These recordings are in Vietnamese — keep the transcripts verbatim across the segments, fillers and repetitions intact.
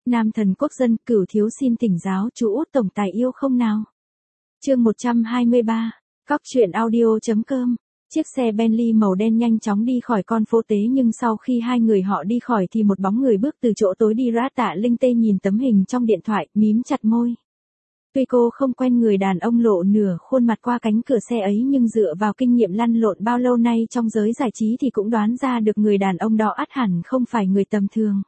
Nam thần quốc dân, Cửu thiếu xin tỉnh giáo, chú út tổng tài yêu không nào? Chương một trăm hai mươi ba, Cóc truyện audio chấm com. Chiếc xe Bentley màu đen nhanh chóng đi khỏi con phố tế, nhưng sau khi hai người họ đi khỏi thì một bóng người bước từ chỗ tối đi ra. Tạ Linh Tê nhìn tấm hình trong điện thoại, mím chặt môi. Tuy cô không quen người đàn ông lộ nửa khuôn mặt qua cánh cửa xe ấy, nhưng dựa vào kinh nghiệm lăn lộn bao lâu nay trong giới giải trí thì cũng đoán ra được người đàn ông đó ắt hẳn không phải người tầm thường.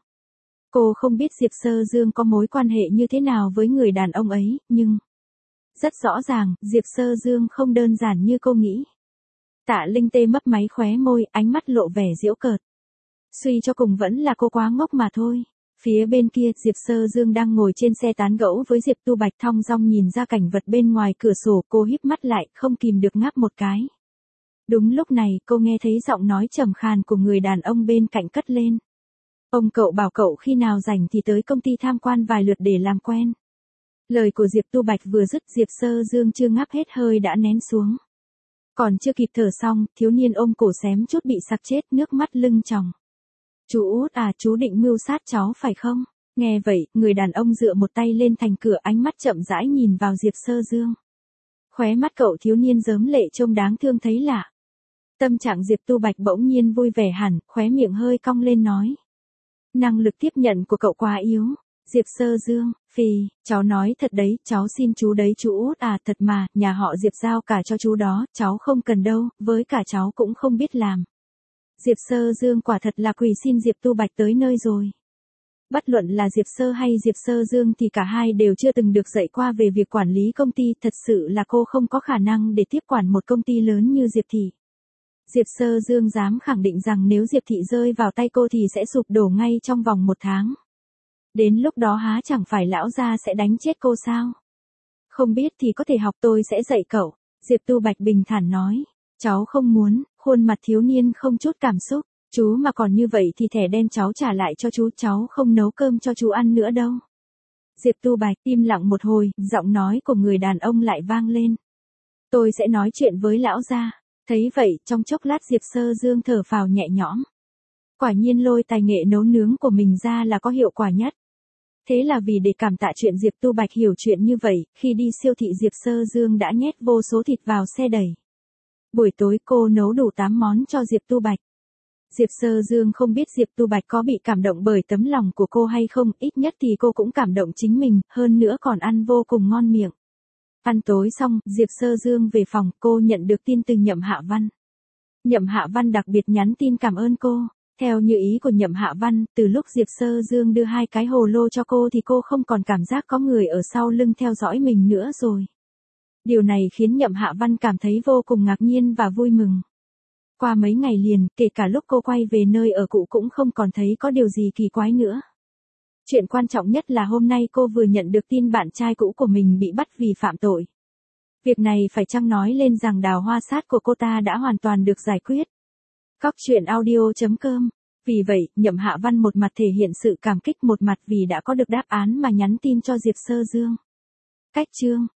Cô không biết Diệp Sơ Dương có mối quan hệ như thế nào với người đàn ông ấy, nhưng rất rõ ràng, Diệp Sơ Dương không đơn giản như cô nghĩ. Tạ Linh Tê mấp máy khóe môi, ánh mắt lộ vẻ giễu cợt. Suy cho cùng vẫn là cô quá ngốc mà thôi. Phía bên kia, Diệp Sơ Dương đang ngồi trên xe tán gẫu với Diệp Tu Bạch, thong dong nhìn ra cảnh vật bên ngoài cửa sổ. Cô híp mắt lại, không kìm được ngáp một cái. Đúng lúc này, cô nghe thấy giọng nói trầm khàn của người đàn ông bên cạnh cất lên. Ông cậu bảo cậu khi nào rảnh thì tới công ty tham quan vài lượt để làm quen. Lời của Diệp Tu Bạch vừa dứt, Diệp Sơ Dương chưa ngáp hết hơi đã nén xuống. Còn chưa kịp thở xong, thiếu niên ôm cổ xém chút bị sặc chết, nước mắt lưng tròng. Chú út à, chú định mưu sát cháu phải không? Nghe vậy, người đàn ông dựa một tay lên thành cửa, ánh mắt chậm rãi nhìn vào Diệp Sơ Dương. Khóe mắt cậu thiếu niên rớm lệ trông đáng thương thấy lạ. Tâm trạng Diệp Tu Bạch bỗng nhiên vui vẻ hẳn, khóe miệng hơi cong lên nói. Năng lực tiếp nhận của cậu quá yếu. Diệp Sơ Dương, phì, cháu nói thật đấy, cháu xin chú đấy chú út à, thật mà, nhà họ Diệp giao cả cho chú đó, cháu không cần đâu, với cả cháu cũng không biết làm. Diệp Sơ Dương quả thật là quỳ xin Diệp Tu Bạch tới nơi rồi. Bất luận là Diệp Sơ hay Diệp Sơ Dương thì cả hai đều chưa từng được dạy qua về việc quản lý công ty, thật sự là cô không có khả năng để tiếp quản một công ty lớn như Diệp Thị. Diệp Sơ Dương dám khẳng định rằng nếu Diệp Thị rơi vào tay cô thì sẽ sụp đổ ngay trong vòng một tháng. Đến lúc đó há chẳng phải lão gia sẽ đánh chết cô sao? Không biết thì có thể học, tôi sẽ dạy cậu. Diệp Tu Bạch bình thản nói. Cháu không muốn. Khuôn mặt thiếu niên không chút cảm xúc. Chú mà còn như vậy thì thẻ đen cháu trả lại cho chú, cháu không nấu cơm cho chú ăn nữa đâu. Diệp Tu Bạch im lặng một hồi, giọng nói của người đàn ông lại vang lên. Tôi sẽ nói chuyện với lão gia. Thấy vậy, trong chốc lát Diệp Sơ Dương thở phào nhẹ nhõm. Quả nhiên lôi tài nghệ nấu nướng của mình ra là có hiệu quả nhất. Thế là vì để cảm tạ chuyện Diệp Tu Bạch hiểu chuyện như vậy, khi đi siêu thị Diệp Sơ Dương đã nhét vô số thịt vào xe đẩy. Buổi tối cô nấu đủ tám món cho Diệp Tu Bạch. Diệp Sơ Dương không biết Diệp Tu Bạch có bị cảm động bởi tấm lòng của cô hay không, ít nhất thì cô cũng cảm động chính mình, hơn nữa còn ăn vô cùng ngon miệng. Ăn tối xong, Diệp Sơ Dương về phòng, cô nhận được tin từ Nhậm Hạ Văn. Nhậm Hạ Văn đặc biệt nhắn tin cảm ơn cô. Theo như ý của Nhậm Hạ Văn, từ lúc Diệp Sơ Dương đưa hai cái hồ lô cho cô thì cô không còn cảm giác có người ở sau lưng theo dõi mình nữa rồi. Điều này khiến Nhậm Hạ Văn cảm thấy vô cùng ngạc nhiên và vui mừng. Qua mấy ngày liền, kể cả lúc cô quay về nơi ở cũ cũng không còn thấy có điều gì kỳ quái nữa. Chuyện quan trọng nhất là hôm nay cô vừa nhận được tin bạn trai cũ của mình bị bắt vì phạm tội. Việc này phải chăng nói lên rằng đào hoa sát của cô ta đã hoàn toàn được giải quyết. Cóc truyện audio chấm com. Vì vậy, Nhậm Hạ Văn một mặt thể hiện sự cảm kích, một mặt vì đã có được đáp án mà nhắn tin cho Diệp Sơ Dương. Cách chương